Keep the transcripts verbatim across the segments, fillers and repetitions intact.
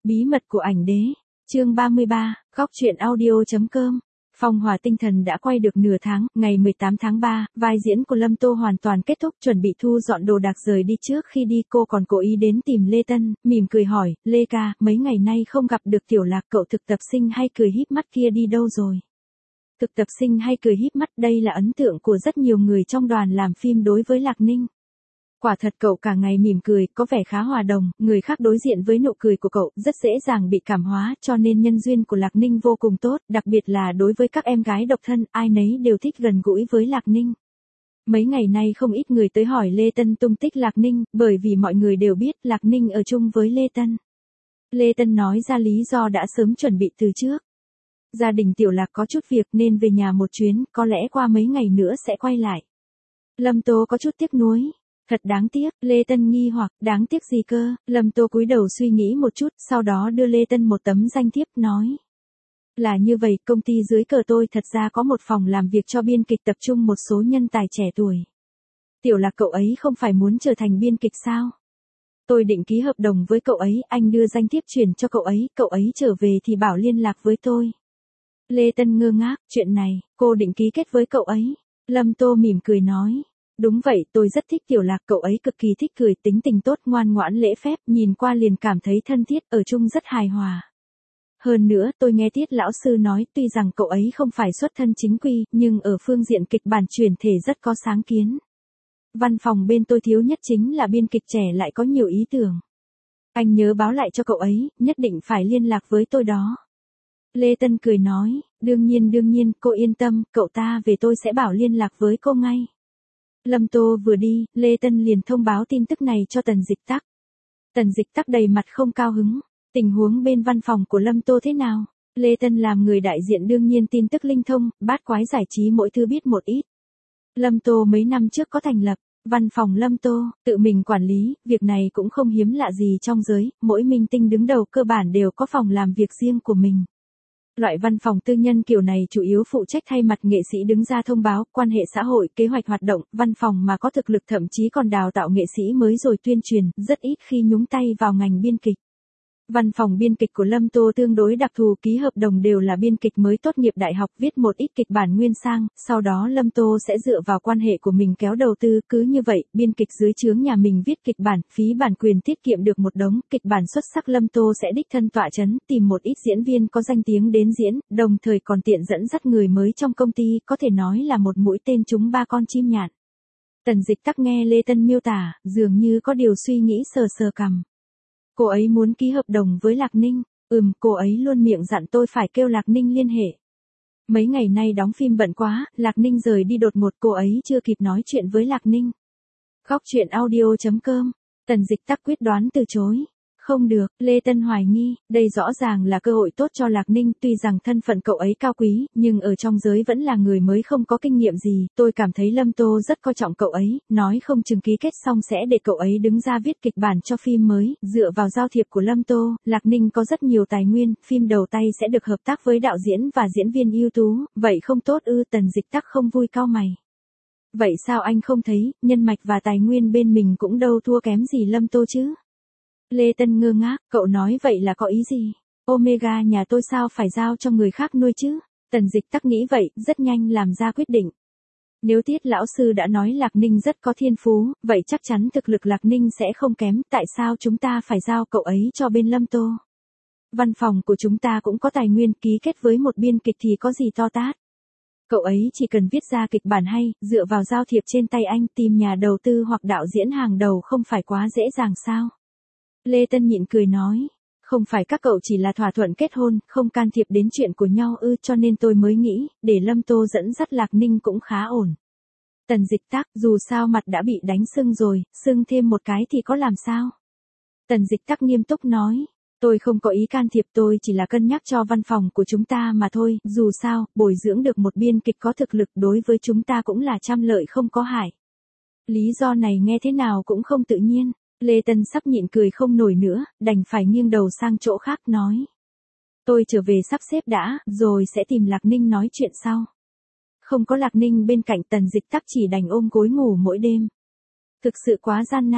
Bí mật của ảnh đế, chương ba mươi ba, góc truyện audio.com. Phong Hòa Tinh Thần đã quay được nửa tháng, ngày mười tám tháng ba, vai diễn của Lâm Tô hoàn toàn kết thúc, chuẩn bị thu dọn đồ đạc rời đi. Trước khi đi cô còn cố ý đến tìm Lê Tân, mỉm cười hỏi, Lê ca, mấy ngày nay không gặp được Tiểu Lạc, cậu thực tập sinh hay cười híp mắt kia đi đâu rồi? Thực tập sinh hay cười híp mắt, đây là ấn tượng của rất nhiều người trong đoàn làm phim đối với Lạc Ninh. Quả thật cậu cả ngày mỉm cười, có vẻ khá hòa đồng, người khác đối diện với nụ cười của cậu rất dễ dàng bị cảm hóa, cho nên nhân duyên của Lạc Ninh vô cùng tốt, đặc biệt là đối với các em gái độc thân, ai nấy đều thích gần gũi với Lạc Ninh. Mấy ngày nay không ít người tới hỏi Lê Tân tung tích Lạc Ninh, bởi vì mọi người đều biết Lạc Ninh ở chung với Lê Tân. Lê Tân nói ra lý do đã sớm chuẩn bị từ trước. Gia đình Tiểu Lạc có chút việc nên về nhà một chuyến, có lẽ qua mấy ngày nữa sẽ quay lại. Lâm Tố có chút tiếc nuối. Thật đáng tiếc, Lê Tân nghi hoặc, đáng tiếc gì cơ? Lâm Tô cúi đầu suy nghĩ một chút, sau đó đưa Lê Tân một tấm danh thiếp, nói. Là như vậy, công ty dưới cờ tôi thật ra có một phòng làm việc cho biên kịch tập trung một số nhân tài trẻ tuổi. Tiểu Lạc cậu ấy không phải muốn trở thành biên kịch sao? Tôi định ký hợp đồng với cậu ấy, anh đưa danh thiếp chuyển cho cậu ấy, cậu ấy trở về thì bảo liên lạc với tôi. Lê Tân ngơ ngác, chuyện này, cô định ký kết với cậu ấy. Lâm Tô mỉm cười nói. Đúng vậy, tôi rất thích Tiểu Lạc, cậu ấy cực kỳ thích cười, tính tình tốt, ngoan ngoãn lễ phép, nhìn qua liền cảm thấy thân thiết, ở chung rất hài hòa. Hơn nữa, tôi nghe Tiết lão sư nói, tuy rằng cậu ấy không phải xuất thân chính quy, nhưng ở phương diện kịch bản chuyển thể rất có sáng kiến. Văn phòng bên tôi thiếu nhất chính là biên kịch trẻ lại có nhiều ý tưởng. Anh nhớ báo lại cho cậu ấy, nhất định phải liên lạc với tôi đó. Lê Tân cười nói, đương nhiên đương nhiên, cô yên tâm, cậu ta về tôi sẽ bảo liên lạc với cô ngay. Lâm Tô vừa đi, Lê Tân liền thông báo tin tức này cho Tần Dịch Tắc. Tần Dịch Tắc đầy mặt không cao hứng, tình huống bên văn phòng của Lâm Tô thế nào? Lê Tân làm người đại diện đương nhiên tin tức linh thông, bát quái giải trí mỗi thứ biết một ít. Lâm Tô mấy năm trước có thành lập văn phòng Lâm Tô, tự mình quản lý, việc này cũng không hiếm lạ gì trong giới, mỗi minh tinh đứng đầu cơ bản đều có phòng làm việc riêng của mình. Loại văn phòng tư nhân kiểu này chủ yếu phụ trách thay mặt nghệ sĩ đứng ra thông báo, quan hệ xã hội, kế hoạch hoạt động, văn phòng mà có thực lực thậm chí còn đào tạo nghệ sĩ mới rồi tuyên truyền, rất ít khi nhúng tay vào ngành biên kịch. Văn phòng biên kịch của Lâm Tô tương đối đặc thù, ký hợp đồng đều là biên kịch mới tốt nghiệp đại học, viết một ít kịch bản nguyên sang, sau đó Lâm Tô sẽ dựa vào quan hệ của mình kéo đầu tư, cứ như vậy, biên kịch dưới trướng nhà mình viết kịch bản, phí bản quyền tiết kiệm được một đống, kịch bản xuất sắc Lâm Tô sẽ đích thân tọa chấn, tìm một ít diễn viên có danh tiếng đến diễn, đồng thời còn tiện dẫn dắt người mới trong công ty, có thể nói là một mũi tên trúng ba con chim nhạn. Tần Dịch Tắc nghe Lê Tân miêu tả, dường như có điều suy nghĩ sờ sờ cằm. Cô ấy muốn ký hợp đồng với Lạc Ninh, ừm, cô ấy luôn miệng dặn tôi phải kêu Lạc Ninh liên hệ. Mấy ngày nay đóng phim bận quá, Lạc Ninh rời đi đột ngột, cô ấy chưa kịp nói chuyện với Lạc Ninh. Góc truyện audio.com, Tần Dịch Tắc quyết đoán từ chối. Không được, Lê Tân hoài nghi, đây rõ ràng là cơ hội tốt cho Lạc Ninh, tuy rằng thân phận cậu ấy cao quý, nhưng ở trong giới vẫn là người mới không có kinh nghiệm gì, tôi cảm thấy Lâm Tô rất coi trọng cậu ấy, nói không chừng ký kết xong sẽ để cậu ấy đứng ra viết kịch bản cho phim mới, dựa vào giao thiệp của Lâm Tô, Lạc Ninh có rất nhiều tài nguyên, phim đầu tay sẽ được hợp tác với đạo diễn và diễn viên ưu tú, vậy không tốt ư? Tần Dịch Tắc không vui cau mày. Vậy sao anh không thấy, nhân mạch và tài nguyên bên mình cũng đâu thua kém gì Lâm Tô chứ? Lê Tân ngơ ngác, cậu nói vậy là có ý gì? Omega nhà tôi sao phải giao cho người khác nuôi chứ? Tần Dịch Tắc nghĩ vậy, rất nhanh làm ra quyết định. Nếu Tiết lão sư đã nói Lạc Ninh rất có thiên phú, vậy chắc chắn thực lực Lạc Ninh sẽ không kém, tại sao chúng ta phải giao cậu ấy cho bên Lâm Tô? Văn phòng của chúng ta cũng có tài nguyên, ký kết với một biên kịch thì có gì to tát. Cậu ấy chỉ cần viết ra kịch bản hay, dựa vào giao thiệp trên tay anh, tìm nhà đầu tư hoặc đạo diễn hàng đầu không phải quá dễ dàng sao? Lê Tân nhịn cười nói, không phải các cậu chỉ là thỏa thuận kết hôn, không can thiệp đến chuyện của nhau ư, cho nên tôi mới nghĩ, để Lâm Tô dẫn dắt Lạc Ninh cũng khá ổn. Tần Dịch Tắc, dù sao mặt đã bị đánh sưng rồi, sưng thêm một cái thì có làm sao? Tần Dịch Tắc nghiêm túc nói, tôi không có ý can thiệp, tôi chỉ là cân nhắc cho văn phòng của chúng ta mà thôi, dù sao, bồi dưỡng được một biên kịch có thực lực đối với chúng ta cũng là trăm lợi không có hại. Lý do này nghe thế nào cũng không tự nhiên. Lê Tân sắp nhịn cười không nổi nữa, đành phải nghiêng đầu sang chỗ khác nói. Tôi trở về sắp xếp đã, rồi sẽ tìm Lạc Ninh nói chuyện sau. Không có Lạc Ninh bên cạnh, Tần Dịch Tắc chỉ đành ôm gối ngủ mỗi đêm. Thực sự quá gian nan.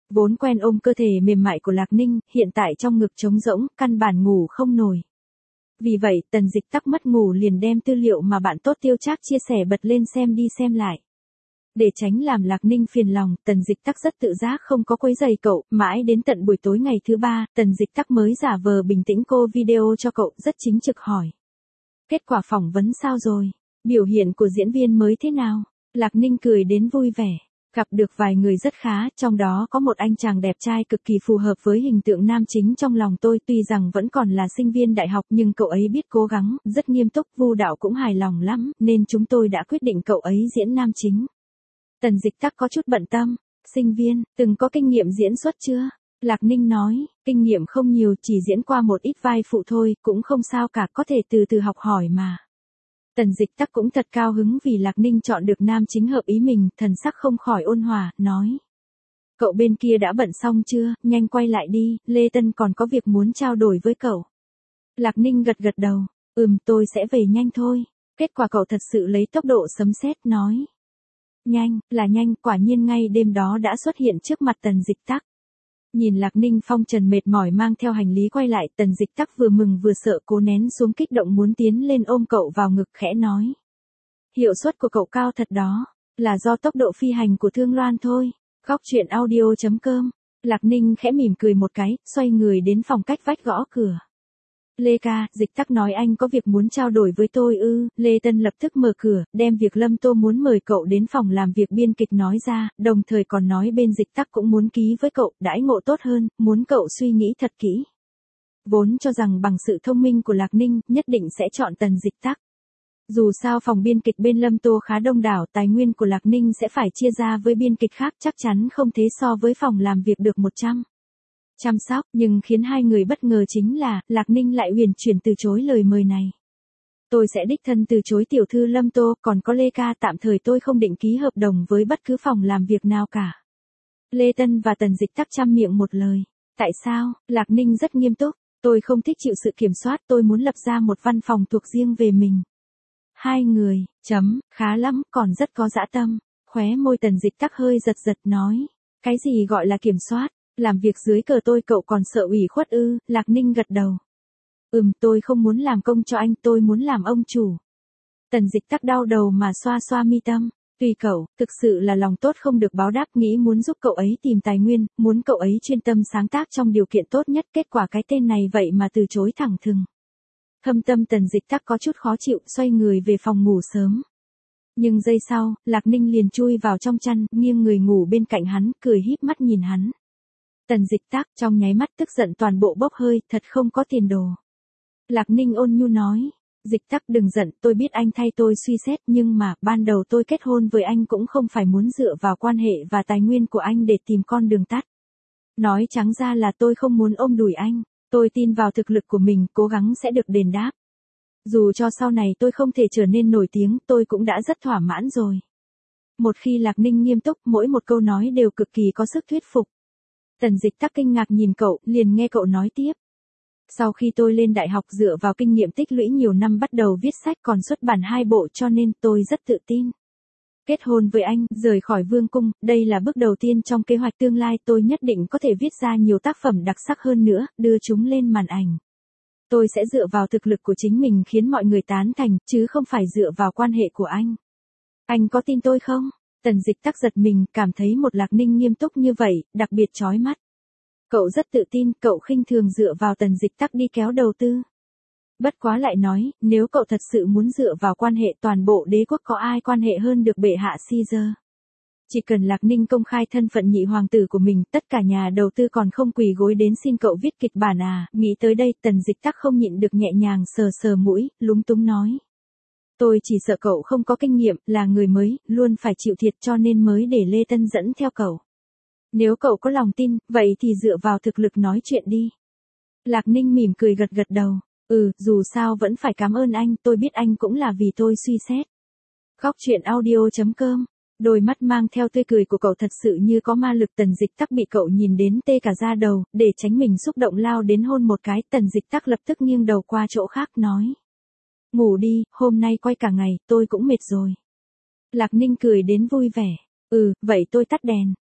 Vốn quen ôm cơ thể mềm mại của Lạc Ninh, hiện tại trong ngực trống rỗng, căn bản ngủ không nổi. Vì vậy, Tần Dịch Tắc mất ngủ liền đem tư liệu mà bạn tốt Tiêu Trác chia sẻ bật lên xem đi xem lại. Để tránh làm Lạc Ninh phiền lòng, Tần Dịch Tắc rất tự giác không có quấy rầy cậu, mãi đến tận buổi tối ngày thứ ba, Tần Dịch Tắc mới giả vờ bình tĩnh cô video cho cậu, rất chính trực hỏi. Kết quả phỏng vấn sao rồi? Biểu hiện của diễn viên mới thế nào? Lạc Ninh cười đến vui vẻ. Gặp được vài người rất khá, trong đó có một anh chàng đẹp trai cực kỳ phù hợp với hình tượng nam chính trong lòng tôi, tuy rằng vẫn còn là sinh viên đại học nhưng cậu ấy biết cố gắng, rất nghiêm túc, Vu đạo cũng hài lòng lắm, nên chúng tôi đã quyết định cậu ấy diễn nam chính. Tần Dịch Tắc có chút bận tâm, sinh viên, từng có kinh nghiệm diễn xuất chưa? Lạc Ninh nói, kinh nghiệm không nhiều, chỉ diễn qua một ít vai phụ thôi, cũng không sao cả, có thể từ từ học hỏi mà. Tần Dịch Tắc cũng thật cao hứng vì Lạc Ninh chọn được nam chính hợp ý mình, thần sắc không khỏi ôn hòa, nói. Cậu bên kia đã bận xong chưa, nhanh quay lại đi, Lê Tân còn có việc muốn trao đổi với cậu. Lạc Ninh gật gật đầu, ừm tôi sẽ về nhanh thôi. Kết quả cậu thật sự lấy tốc độ sấm sét nói. Nhanh, là nhanh, quả nhiên ngay đêm đó đã xuất hiện trước mặt Tần Dịch Tắc. Nhìn Lạc Ninh phong trần mệt mỏi mang theo hành lý quay lại, Tần Dịch Tắc vừa mừng vừa sợ cố nén xuống kích động muốn tiến lên ôm cậu vào ngực khẽ nói. Hiệu suất của cậu cao thật đó, là do tốc độ phi hành của Thương Loan thôi. Góc truyện audio chấm com. Lạc Ninh khẽ mỉm cười một cái, xoay người đến phòng cách vách gõ cửa. Lê ca, Dịch Tắc nói anh có việc muốn trao đổi với tôi ư, Lê Tân lập tức mở cửa, đem việc Lâm Tô muốn mời cậu đến phòng làm việc biên kịch nói ra, đồng thời còn nói bên Dịch Tắc cũng muốn ký với cậu, đãi ngộ tốt hơn, muốn cậu suy nghĩ thật kỹ. Vốn cho rằng bằng sự thông minh của Lạc Ninh, nhất định sẽ chọn Tần Dịch Tắc. Dù sao phòng biên kịch bên Lâm Tô khá đông đảo, tài nguyên của Lạc Ninh sẽ phải chia ra với biên kịch khác, chắc chắn không thế so với phòng làm việc được một trăm. Chăm sóc, nhưng khiến hai người bất ngờ chính là, Lạc Ninh lại huyền chuyển từ chối lời mời này. Tôi sẽ đích thân từ chối tiểu thư Lâm Tô, còn có Lê ca tạm thời tôi không định ký hợp đồng với bất cứ phòng làm việc nào cả. Lê Tân và Tần Dịch Tắc chăm miệng một lời. Tại sao? Lạc Ninh rất nghiêm túc, tôi không thích chịu sự kiểm soát, tôi muốn lập ra một văn phòng thuộc riêng về mình. Hai người, chấm, khá lắm, còn rất có dã tâm. Khóe môi Tần Dịch Tắc hơi giật giật nói. Cái gì gọi là kiểm soát? Làm việc dưới cờ tôi cậu còn sợ ủy khuất ư, Lạc Ninh gật đầu. Ừm, tôi không muốn làm công cho anh, tôi muốn làm ông chủ. Tần Dịch Tắc đau đầu mà xoa xoa mi tâm. Tùy cậu, thực sự là lòng tốt không được báo đáp, nghĩ muốn giúp cậu ấy tìm tài nguyên, muốn cậu ấy chuyên tâm sáng tác trong điều kiện tốt nhất, kết quả cái tên này vậy mà từ chối thẳng thừng. Thâm tâm Tần Dịch Tắc có chút khó chịu, xoay người về phòng ngủ sớm. Nhưng giây sau, Lạc Ninh liền chui vào trong chăn, nghiêng người ngủ bên cạnh hắn, cười híp mắt nhìn hắn. Tần Dịch Tắc trong nháy mắt tức giận toàn bộ bốc hơi, thật không có tiền đồ. Lạc Ninh ôn nhu nói, Dịch Tắc đừng giận, tôi biết anh thay tôi suy xét, nhưng mà, ban đầu tôi kết hôn với anh cũng không phải muốn dựa vào quan hệ và tài nguyên của anh để tìm con đường tắt. Nói trắng ra là tôi không muốn ôm đùi anh, tôi tin vào thực lực của mình, cố gắng sẽ được đền đáp. Dù cho sau này tôi không thể trở nên nổi tiếng, tôi cũng đã rất thỏa mãn rồi. Một khi Lạc Ninh nghiêm túc, mỗi một câu nói đều cực kỳ có sức thuyết phục. Tần Dịch Tắc kinh ngạc nhìn cậu, liền nghe cậu nói tiếp. Sau khi tôi lên đại học dựa vào kinh nghiệm tích lũy nhiều năm bắt đầu viết sách còn xuất bản hai bộ cho nên tôi rất tự tin. Kết hôn với anh, rời khỏi vương cung, đây là bước đầu tiên trong kế hoạch tương lai, tôi nhất định có thể viết ra nhiều tác phẩm đặc sắc hơn nữa, đưa chúng lên màn ảnh. Tôi sẽ dựa vào thực lực của chính mình khiến mọi người tán thành, chứ không phải dựa vào quan hệ của anh. Anh có tin tôi không? Tần Dịch Tắc giật mình, cảm thấy một Lạc Ninh nghiêm túc như vậy, đặc biệt chói mắt. Cậu rất tự tin, cậu khinh thường dựa vào Tần Dịch Tắc đi kéo đầu tư. Bất quá lại nói, nếu cậu thật sự muốn dựa vào quan hệ toàn bộ đế quốc có ai quan hệ hơn được bệ hạ Caesar. Chỉ cần Lạc Ninh công khai thân phận nhị hoàng tử của mình, tất cả nhà đầu tư còn không quỳ gối đến xin cậu viết kịch bản à, nghĩ tới đây Tần Dịch Tắc không nhịn được nhẹ nhàng sờ sờ mũi, lúng túng nói. Tôi chỉ sợ cậu không có kinh nghiệm, là người mới, luôn phải chịu thiệt cho nên mới để Lê Tân dẫn theo cậu. Nếu cậu có lòng tin, vậy thì dựa vào thực lực nói chuyện đi. Lạc Ninh mỉm cười gật gật đầu. Ừ, dù sao vẫn phải cảm ơn anh, tôi biết anh cũng là vì tôi suy xét. Góc truyện audio chấm com. Đôi mắt mang theo tươi cười của cậu thật sự như có ma lực. Tần Dịch Tắc bị cậu nhìn đến tê cả da đầu, để tránh mình xúc động lao đến hôn một cái, Tần Dịch Tắc lập tức nghiêng đầu qua chỗ khác nói. Ngủ đi, hôm nay quay cả ngày, tôi cũng mệt rồi. Lạc Ninh cười đến vui vẻ. Ừ, vậy tôi tắt đèn.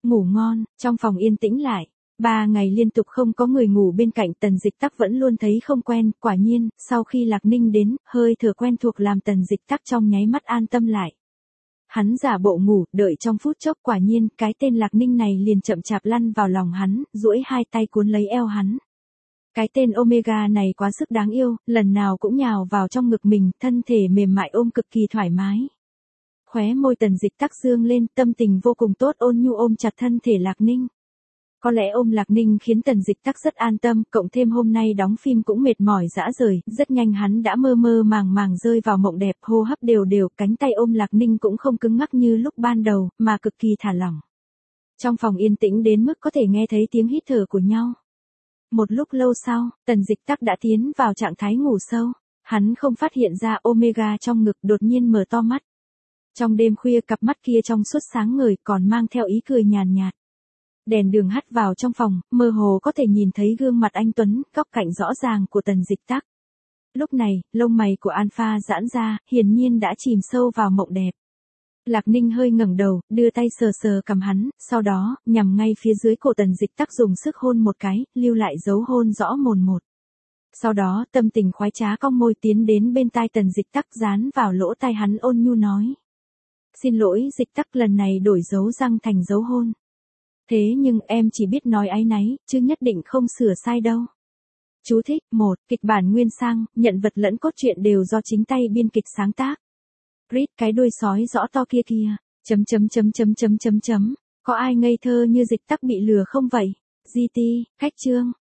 Ngủ ngon, trong phòng yên tĩnh lại. Ba ngày liên tục không có người ngủ bên cạnh, Tần Dịch Tắc vẫn luôn thấy không quen, quả nhiên, sau khi Lạc Ninh đến, hơi thở quen thuộc làm Tần Dịch Tắc trong nháy mắt an tâm lại. Hắn giả bộ ngủ, đợi trong phút chốc, quả nhiên, cái tên Lạc Ninh này liền chậm chạp lăn vào lòng hắn, duỗi hai tay cuốn lấy eo hắn. Cái tên Omega này quá sức đáng yêu, lần nào cũng nhào vào trong ngực mình, thân thể mềm mại ôm cực kỳ thoải mái. Khóe môi Tần Dịch Tắc dương lên, tâm tình vô cùng tốt, ôn nhu ôm chặt thân thể Lạc Ninh. Có lẽ ôm Lạc Ninh khiến Tần Dịch Tắc rất an tâm, cộng thêm hôm nay đóng phim cũng mệt mỏi dã rời, rất nhanh hắn đã mơ mơ màng màng rơi vào mộng đẹp, hô hấp đều đều, cánh tay ôm Lạc Ninh cũng không cứng ngắc như lúc ban đầu, mà cực kỳ thả lỏng. Trong phòng yên tĩnh đến mức có thể nghe thấy tiếng hít thở của nhau. Một lúc lâu sau, Tần Dịch Tắc đã tiến vào trạng thái ngủ sâu, hắn không phát hiện ra Omega trong ngực đột nhiên mở to mắt. Trong đêm khuya cặp mắt kia trong suốt sáng ngời, còn mang theo ý cười nhàn nhạt. Đèn đường hắt vào trong phòng, mơ hồ có thể nhìn thấy gương mặt anh tuấn, góc cạnh rõ ràng của Tần Dịch Tắc. Lúc này, lông mày của Alpha giãn ra, hiển nhiên đã chìm sâu vào mộng đẹp. Lạc Ninh hơi ngẩng đầu, đưa tay sờ sờ cằm hắn, sau đó, nhằm ngay phía dưới cổ Tần Dịch Tắc dùng sức hôn một cái, lưu lại dấu hôn rõ mồn một. Sau đó, tâm tình khoái trá cong môi tiến đến bên tai Tần Dịch Tắc, dán vào lỗ tai hắn ôn nhu nói. Xin lỗi Dịch Tắc, lần này đổi dấu răng thành dấu hôn. Thế nhưng em chỉ biết nói áy náy, chứ nhất định không sửa sai đâu. Chú thích, một, kịch bản nguyên sang, nhận vật lẫn cốt truyện đều do chính tay biên kịch sáng tác. Read cái đuôi sói rõ to kia kia, chấm chấm chấm chấm chấm chấm chấm, có ai ngây thơ như Dịch Tắc bị lừa không vậy? giê tê, khách chương.